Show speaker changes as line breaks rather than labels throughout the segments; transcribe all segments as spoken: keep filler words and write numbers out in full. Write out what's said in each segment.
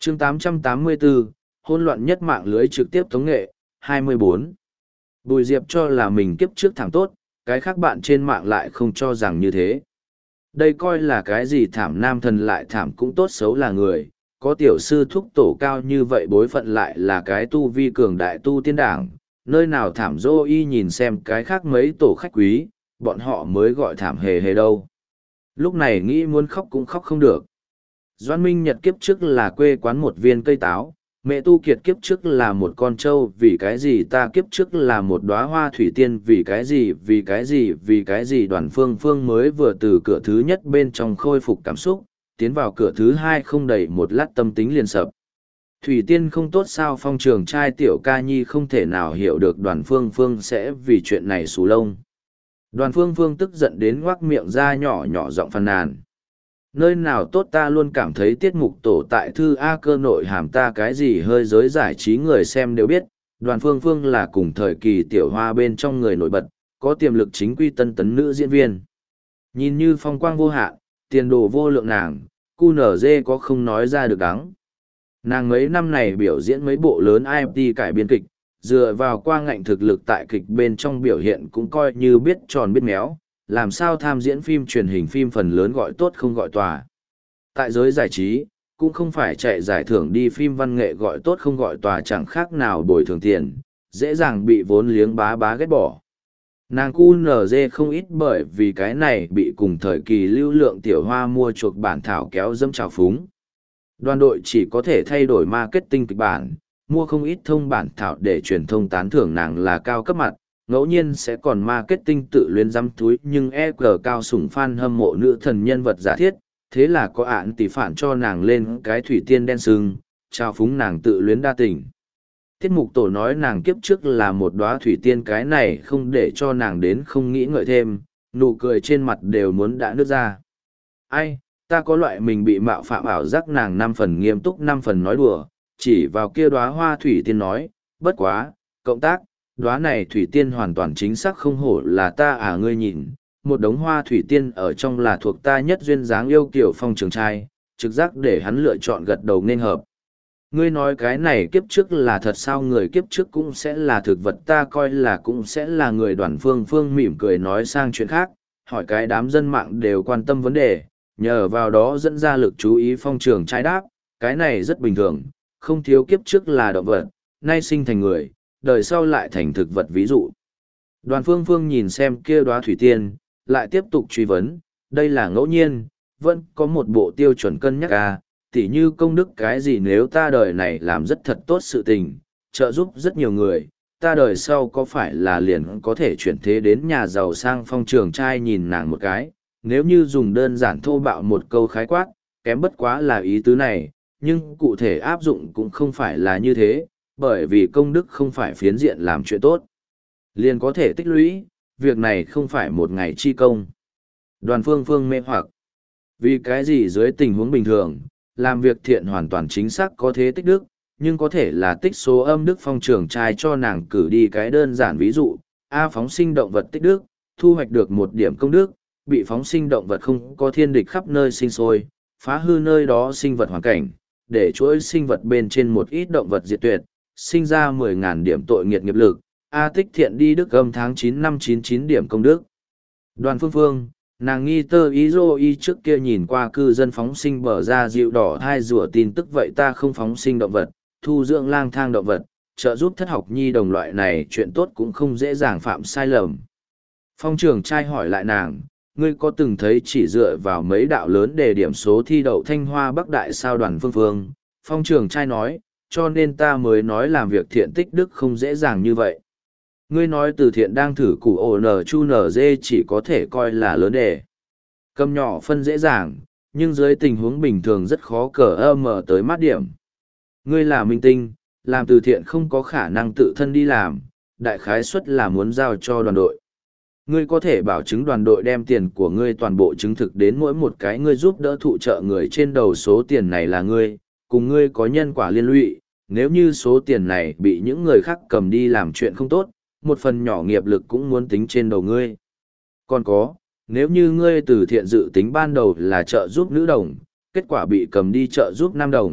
chương tám trăm tám mươi bốn, hôn loạn nhất mạng lưới trực tiếp tống nghệ, hai mươi bốn. Bùi Diệp cho là mình kiếp trước thảm tốt, cái khác bạn trên mạng lại không cho rằng như thế. Đây coi là cái gì thảm nam thần lại thảm cũng tốt xấu là người, có tiểu sư thúc tổ cao như vậy bối phận lại là cái tu vi cường đại tu tiên đảng, nơi nào thảm dô y nhìn xem cái khác mấy tổ khách quý, bọn họ mới gọi thảm hề hề đâu. Lúc này nghĩ muốn khóc cũng khóc không được. Doãn Minh Nhật kiếp trước là quê quán một viên cây táo, mẹ Tu Kiệt kiếp trước là một con trâu, vì cái gì ta kiếp trước là một đóa hoa thủy tiên, vì cái gì vì cái gì vì cái gì Đoàn Phương Phương mới vừa từ cửa thứ nhất bên trong khôi phục cảm xúc, tiến vào cửa thứ hai không đầy một lát tâm tính liền sập. Thủy tiên không tốt sao? Phong Trường trai tiểu ca nhi không thể nào hiểu được Đoàn Phương Phương sẽ vì chuyện này xù lông. Đoàn Phương Phương tức giận đến ngoác miệng ra nhỏ nhỏ giọng phàn nàn. Nơi nào tốt, ta luôn cảm thấy tiết mục tổ tại thư A cơ nội hàm ta cái gì hơi giới giải trí người xem đều biết, Đoàn Phương Phương là cùng thời kỳ tiểu hoa bên trong người nổi bật, có tiềm lực chính quy tân tấn nữ diễn viên. Nhìn như phong quang vô hạn, tiền đồ vô lượng nàng, cu nở dê có không nói ra được đắng. Nàng mấy năm này biểu diễn mấy bộ lớn i em tê cải biên kịch, dựa vào qua ngạnh thực lực tại kịch bên trong biểu hiện cũng coi như biết tròn biết méo, làm sao tham diễn phim truyền hình phim phần lớn gọi tốt không gọi tòa. Tại giới giải trí, cũng không phải chạy giải thưởng đi phim văn nghệ gọi tốt không gọi tòa, chẳng khác nào bồi thường tiền, dễ dàng bị vốn liếng bá bá ghét bỏ. Nàng cu nở dê không ít bởi vì cái này bị cùng thời kỳ lưu lượng tiểu hoa mua chuộc bản thảo kéo dâm trào phúng. Đoàn đội chỉ có thể thay đổi marketing kịch bản, mua không ít thông bản thảo để truyền thông tán thưởng nàng là cao cấp mặt, ngẫu nhiên sẽ còn marketing tự luyến dăm túi, nhưng e cờ cao sủng fan hâm mộ nữ thần nhân vật giả thiết, thế là có ạn tỷ phản cho nàng lên cái thủy tiên đen sưng, trao phúng nàng tự luyến đa tình. Tiết mục tổ nói nàng kiếp trước là một đóa thủy tiên, cái này không để cho nàng đến không nghĩ ngợi thêm, nụ cười trên mặt đều muốn đã nứt ra. Ai, ta có loại mình bị mạo phạm ảo giác, nàng năm phần nghiêm túc năm phần nói đùa, chỉ vào kia đóa hoa thủy tiên nói, bất quá, cộng tác, đóa này thủy tiên hoàn toàn chính xác không hổ là ta à, ngươi nhìn, một đống hoa thủy tiên ở trong là thuộc ta nhất duyên dáng yêu kiểu Phong Trường trai, trực giác để hắn lựa chọn gật đầu nên hợp. Ngươi nói cái này kiếp trước là thật sao? Người kiếp trước cũng sẽ là thực vật, ta coi là cũng sẽ là người. Đoàn Phương Phương mỉm cười nói sang chuyện khác, hỏi cái đám dân mạng đều quan tâm vấn đề, nhờ vào đó dẫn ra lực chú ý. Phong Trường trai đáp, cái này rất bình thường, không thiếu kiếp trước là động vật, nay sinh thành người, đời sau lại thành thực vật ví dụ. Đoàn Phương Phương nhìn xem kia đóa thủy tiên, lại tiếp tục truy vấn, đây là ngẫu nhiên, vẫn có một bộ tiêu chuẩn cân nhắc à, tỉ như công đức cái gì, nếu ta đời này làm rất thật tốt sự tình, trợ giúp rất nhiều người, ta đời sau có phải là liền có thể chuyển thế đến nhà giàu sang? Phong Trường trai nhìn nàng một cái, nếu như dùng đơn giản thô bạo một câu khái quát, kém bất quá là ý tứ này, nhưng cụ thể áp dụng cũng không phải là như thế, bởi vì công đức không phải phiến diện làm chuyện tốt liền có thể tích lũy, việc này không phải một ngày chi công. Đoàn Phương Phương mê hoặc, vì cái gì dưới tình huống bình thường, làm việc thiện hoàn toàn chính xác có thế tích đức, nhưng có thể là tích số âm đức? Phong Trường trai cho nàng cử đi cái đơn giản ví dụ, A phóng sinh động vật tích đức, thu hoạch được một điểm công đức, bị phóng sinh động vật không có thiên địch khắp nơi sinh sôi, phá hư nơi đó sinh vật hoàn cảnh, để chuỗi sinh vật bên trên một ít động vật diệt tuyệt, sinh ra mười ngàn điểm tội nghiệt nghiệp lực, A tích thiện đi đức âm tháng chín năm chín chín điểm công đức. Đoàn Phương Phương, nàng nghi tơ ý dô y trước kia nhìn qua cư dân phóng sinh bờ ra dịu đỏ thai rùa tin tức, vậy ta không phóng sinh động vật, thu dưỡng lang thang động vật, trợ giúp thất học nhi đồng loại này chuyện tốt cũng không dễ dàng phạm sai lầm. Phong Trường trai hỏi lại nàng, ngươi có từng thấy chỉ dựa vào mấy đạo lớn để điểm số thi đậu Thanh Hoa Bắc Đại sao? Đoàn Phương Phương, Phong Trường trai nói, cho nên ta mới nói làm việc thiện tích đức không dễ dàng như vậy. Ngươi nói từ thiện đang thử củ ổ nở chu nở dê chỉ có thể coi là lớn đề. Cầm nhỏ phân dễ dàng, nhưng dưới tình huống bình thường rất khó cờ ơ mở tới mát điểm. Ngươi là minh tinh, làm từ thiện không có khả năng tự thân đi làm, đại khái suất là muốn giao cho đoàn đội. Ngươi có thể bảo chứng đoàn đội đem tiền của ngươi toàn bộ chứng thực đến mỗi một cái ngươi giúp đỡ thụ trợ người trên đầu, số tiền này là ngươi, cùng ngươi có nhân quả liên lụy. Nếu như số tiền này bị những người khác cầm đi làm chuyện không tốt, một phần nhỏ nghiệp lực cũng muốn tính trên đầu ngươi. Còn có, nếu như ngươi từ thiện dự tính ban đầu là trợ giúp nữ đồng, kết quả bị cầm đi trợ giúp nam đồng,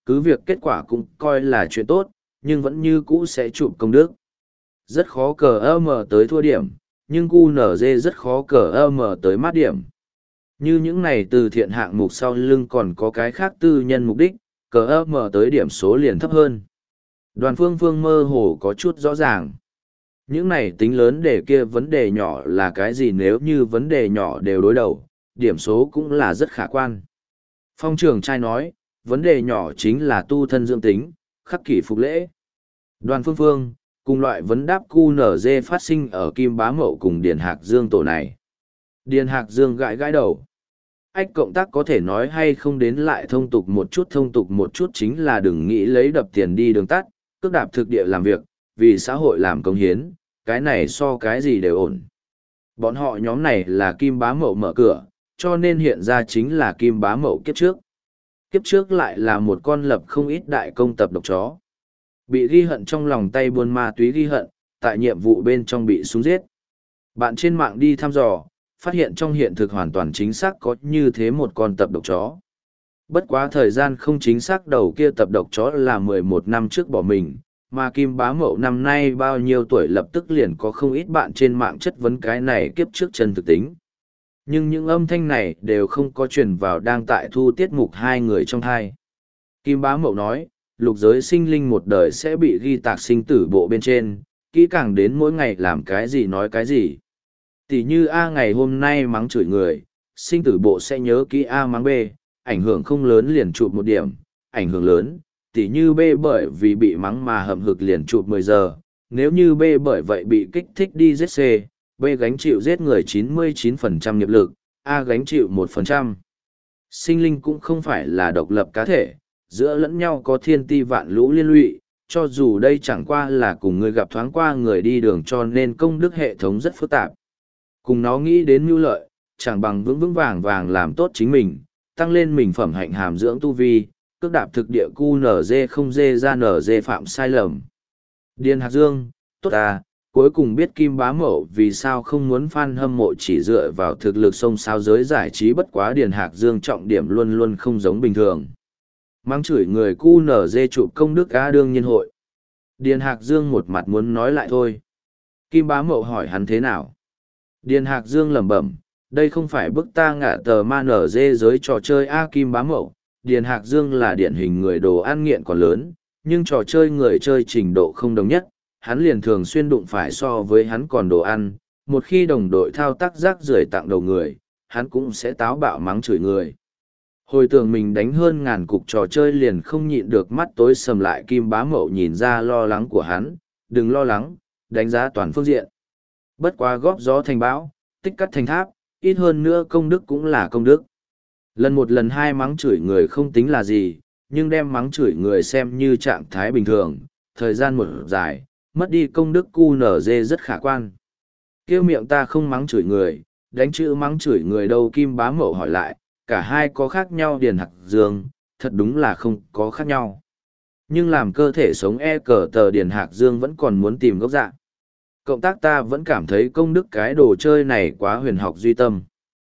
cứ việc kết quả cũng coi là chuyện tốt, nhưng vẫn như cũ sẽ chụp công đức. Rất khó cờ ơ mờ tới thua điểm, nhưng cu nở dê rất khó cờ ơ mờ tới mát điểm. Như những này từ thiện hạng mục sau lưng còn có cái khác tư nhân mục đích, cờ ơ mờ tới điểm số liền thấp hơn. Đoàn phương phương mơ hồ có chút rõ ràng. Những này tính lớn để kia vấn đề nhỏ là cái gì, nếu như vấn đề nhỏ đều đối đầu, điểm số cũng là rất khả quan. Phong trường trai nói, vấn đề nhỏ chính là tu thân dưỡng tính, khắc kỷ phục lễ. Đoàn phương phương, cùng loại vấn đáp cu nở dê phát sinh ở Kim Bá Mậu cùng Điền Hạc Dương tổ này. Điền Hạc Dương gãi gãi đầu. Ách cộng tác có thể nói hay không đến lại thông tục một chút, thông tục một chút chính là đừng nghĩ lấy đập tiền đi đường tắt, cước đạp thực địa làm việc, vì xã hội làm công hiến, cái này so cái gì đều ổn. Bọn họ nhóm này là Kim Bá Mậu mở cửa, cho nên hiện ra chính là Kim Bá Mậu kiếp trước. Kiếp trước lại là một con lập không ít đại công tập độc chó. Bị ghi hận trong lòng tay buôn ma túy ghi hận, tại nhiệm vụ bên trong bị súng giết. Bạn trên mạng đi thăm dò, phát hiện trong hiện thực hoàn toàn chính xác có như thế một con tập độc chó. Bất quá thời gian không chính xác, đầu kia tập độc chó là mười một năm trước bỏ mình, mà Kim Bá Mậu năm nay bao nhiêu tuổi, lập tức liền có không ít bạn trên mạng chất vấn cái này kiếp trước chân thực tính. Nhưng những âm thanh này đều không có truyền vào đang tại thu tiết mục hai người trong hai. Kim Bá Mậu nói, lục giới sinh linh một đời sẽ bị ghi tạc sinh tử bộ bên trên, kỹ càng đến mỗi ngày làm cái gì nói cái gì. Tỷ như A ngày hôm nay mắng chửi người, sinh tử bộ sẽ nhớ kỹ A mắng B, ảnh hưởng không lớn liền chụp một điểm, ảnh hưởng lớn, tỷ như B bởi vì bị mắng mà hậm hực liền chụp mười giờ, nếu như B bởi vậy bị kích thích đi giết C, B gánh chịu giết người chín mươi chín phần trăm nghiệp lực, A gánh chịu một phần trăm. Sinh linh cũng không phải là độc lập cá thể, giữa lẫn nhau có thiên ti vạn lũ liên lụy, cho dù đây chẳng qua là cùng người gặp thoáng qua người đi đường, cho nên công đức hệ thống rất phức tạp. Cùng nó nghĩ đến mưu lợi, chẳng bằng vững vững vàng vàng làm tốt chính mình, tăng lên mình phẩm hạnh hàm dưỡng tu vi, cước đạp thực địa cu nở dê không dê ra nở dê phạm sai lầm. Điền Hạc Dương, tốt à, cuối cùng biết Kim Bá Mậu vì sao không muốn fan hâm mộ chỉ dựa vào thực lực xông sao giới giải trí, bất quá Điền Hạc Dương trọng điểm luôn luôn không giống bình thường. Mắng chửi người cu nở dê chụp công đức á đương nhiên hội. Điền Hạc Dương một mặt muốn nói lại thôi. Kim Bá Mậu hỏi hắn thế nào. Điền Hạc Dương lẩm bẩm, đây không phải bức ta ngả tờ ma nở dê giới trò chơi A. Kim Bá Mậu. Điền Hạc Dương là điển hình người đồ ăn nghiện còn lớn, nhưng trò chơi người chơi trình độ không đồng nhất, hắn liền thường xuyên đụng phải so với hắn còn đồ ăn, một khi đồng đội thao tác rác rưởi tặng đầu người, hắn cũng sẽ táo bạo mắng chửi người. Hồi tưởng mình đánh hơn ngàn cục trò chơi liền không nhịn được mắt tối sầm lại. Kim Bá Mậu nhìn ra lo lắng của hắn, đừng lo lắng, đánh giá toàn phương diện. Bất quá góp gió thành bão, tích cắt thành tháp, ít hơn nữa công đức cũng là công đức. Lần một lần hai mắng chửi người không tính là gì, nhưng đem mắng chửi người xem như trạng thái bình thường, thời gian một dài, mất đi công đức cu nở dê rất khả quan. Kêu miệng ta không mắng chửi người, đánh chữ mắng chửi người đâu? Kim Bá Mậu hỏi lại, cả hai có khác nhau. Điền Hạc Dương, thật đúng là không có khác nhau. Nhưng làm cơ thể sống e cờ tờ Điền Hạc Dương vẫn còn muốn tìm gốc dạng. Cộng tác ta vẫn cảm thấy công đức cái đồ chơi này quá huyền học duy tâm.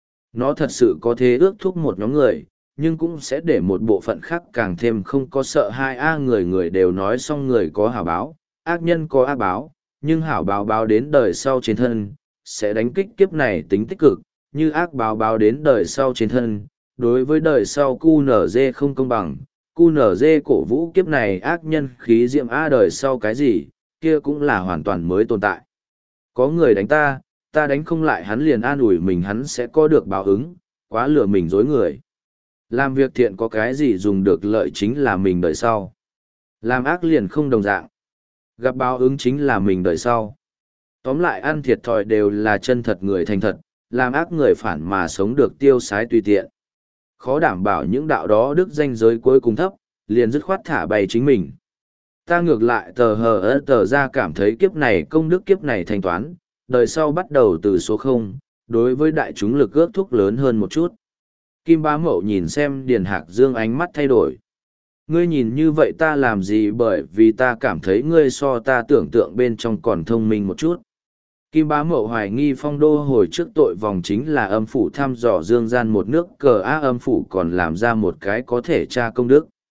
Nó thật sự có thế ước thúc một nhóm người, nhưng cũng sẽ để một bộ phận khác càng thêm không có sợ hai. A người người đều nói xong người có hảo báo, ác nhân có ác báo, nhưng hảo báo báo đến đời sau trên thân, sẽ đánh kích kiếp này tính tích cực, như ác báo báo đến đời sau trên thân, đối với đời sau cu nở dê không công bằng. Cu nở dê cổ vũ kiếp này ác nhân khí diệm A đời sau cái gì, kia cũng là hoàn toàn mới tồn tại. Có người đánh ta, ta đánh không lại hắn liền an ủi mình hắn sẽ có được báo ứng, quá lừa mình dối người. Làm việc thiện có cái gì dùng được lợi chính là mình đời sau. Làm ác liền không đồng dạng. Gặp báo ứng chính là mình đời sau. Tóm lại ăn thiệt thòi đều là chân thật người thành thật, làm ác người phản mà sống được tiêu sái tùy tiện. Khó đảm bảo những đạo đó đức danh giới cuối cùng thấp, liền dứt khoát thả bày chính mình. Ta ngược lại tờ hờ ơ tờ ra cảm thấy kiếp này công đức kiếp này thanh toán, đời sau bắt đầu từ số không, đối với đại chúng lực ước thúc lớn hơn một chút. Kim Bá Mậu nhìn xem Điền Hạc Dương ánh mắt thay đổi. Ngươi nhìn như vậy ta làm gì, bởi vì ta cảm thấy ngươi so ta tưởng tượng bên trong còn thông minh một chút. Kim Bá Mậu hoài nghi Phong Đô hồi trước tội vòng chính là âm phủ thăm dò dương gian một nước cờ á, âm phủ còn làm ra một cái có thể tra công đức.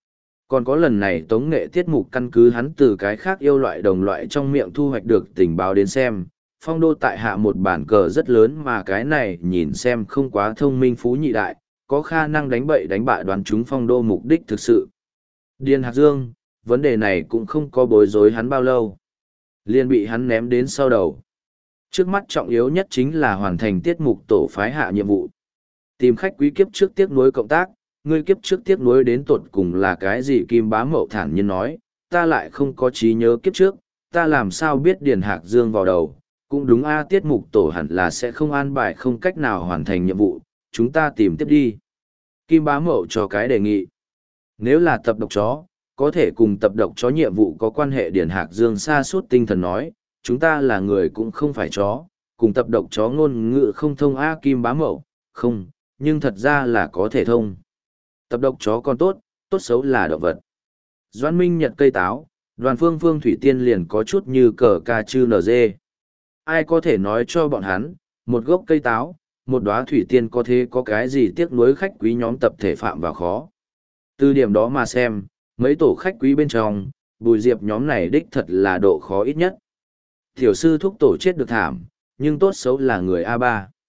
Còn có lần này tống nghệ tiết mục căn cứ hắn từ cái khác yêu loại đồng loại trong miệng thu hoạch được tình báo đến xem, phong đô tại hạ một bản cờ rất lớn mà cái này nhìn xem không quá thông minh phú nhị đại, có khả năng đánh bậy đánh bạ đoán chúng phong đô mục đích thực sự. Điền Hạc Dương, vấn đề này cũng không có bối rối hắn bao lâu. Liền bị hắn ném đến sau đầu. Trước mắt trọng yếu nhất chính là hoàn thành tiết mục tổ phái hạ nhiệm vụ. Tìm khách quý kiếp trước tiếc nuối cộng tác, ngươi kiếp trước tiếc nuối đến tột cùng là cái gì Kim Bá Mậu thản nhiên nói, ta lại không có trí nhớ kiếp trước, ta làm sao biết Điền Hạc Dương vào đầu, cũng đúng a tiết mục tổ hẳn là sẽ không an bài không cách nào hoàn thành nhiệm vụ, chúng ta tìm tiếp đi. Kim Bá Mậu cho cái đề nghị. Nếu là tập độc chó, có thể cùng tập độc chó nhiệm vụ có quan hệ. Điền Hạc Dương sa sút tinh thần nói, chúng ta là người cũng không phải chó, cùng tập độc chó ngôn ngữ không thông a Kim Bá Mậu, không, nhưng thật ra là có thể thông. Tập độc chó còn tốt, tốt xấu là động vật. Doãn Minh nhật cây táo, Đoàn Phương Phương Thủy Tiên liền có chút như cờ ca chư nở dê. Ai có thể nói cho bọn hắn, một gốc cây táo, một đóa thủy tiên có thế có cái gì tiếc nuối khách quý nhóm tập thể phạm vào khó. Từ điểm đó mà xem, mấy tổ khách quý bên trong, Bùi Diệp nhóm này đích thật là độ khó ít nhất. Tiểu sư thúc tổ chết được thảm, nhưng tốt xấu là người a ba.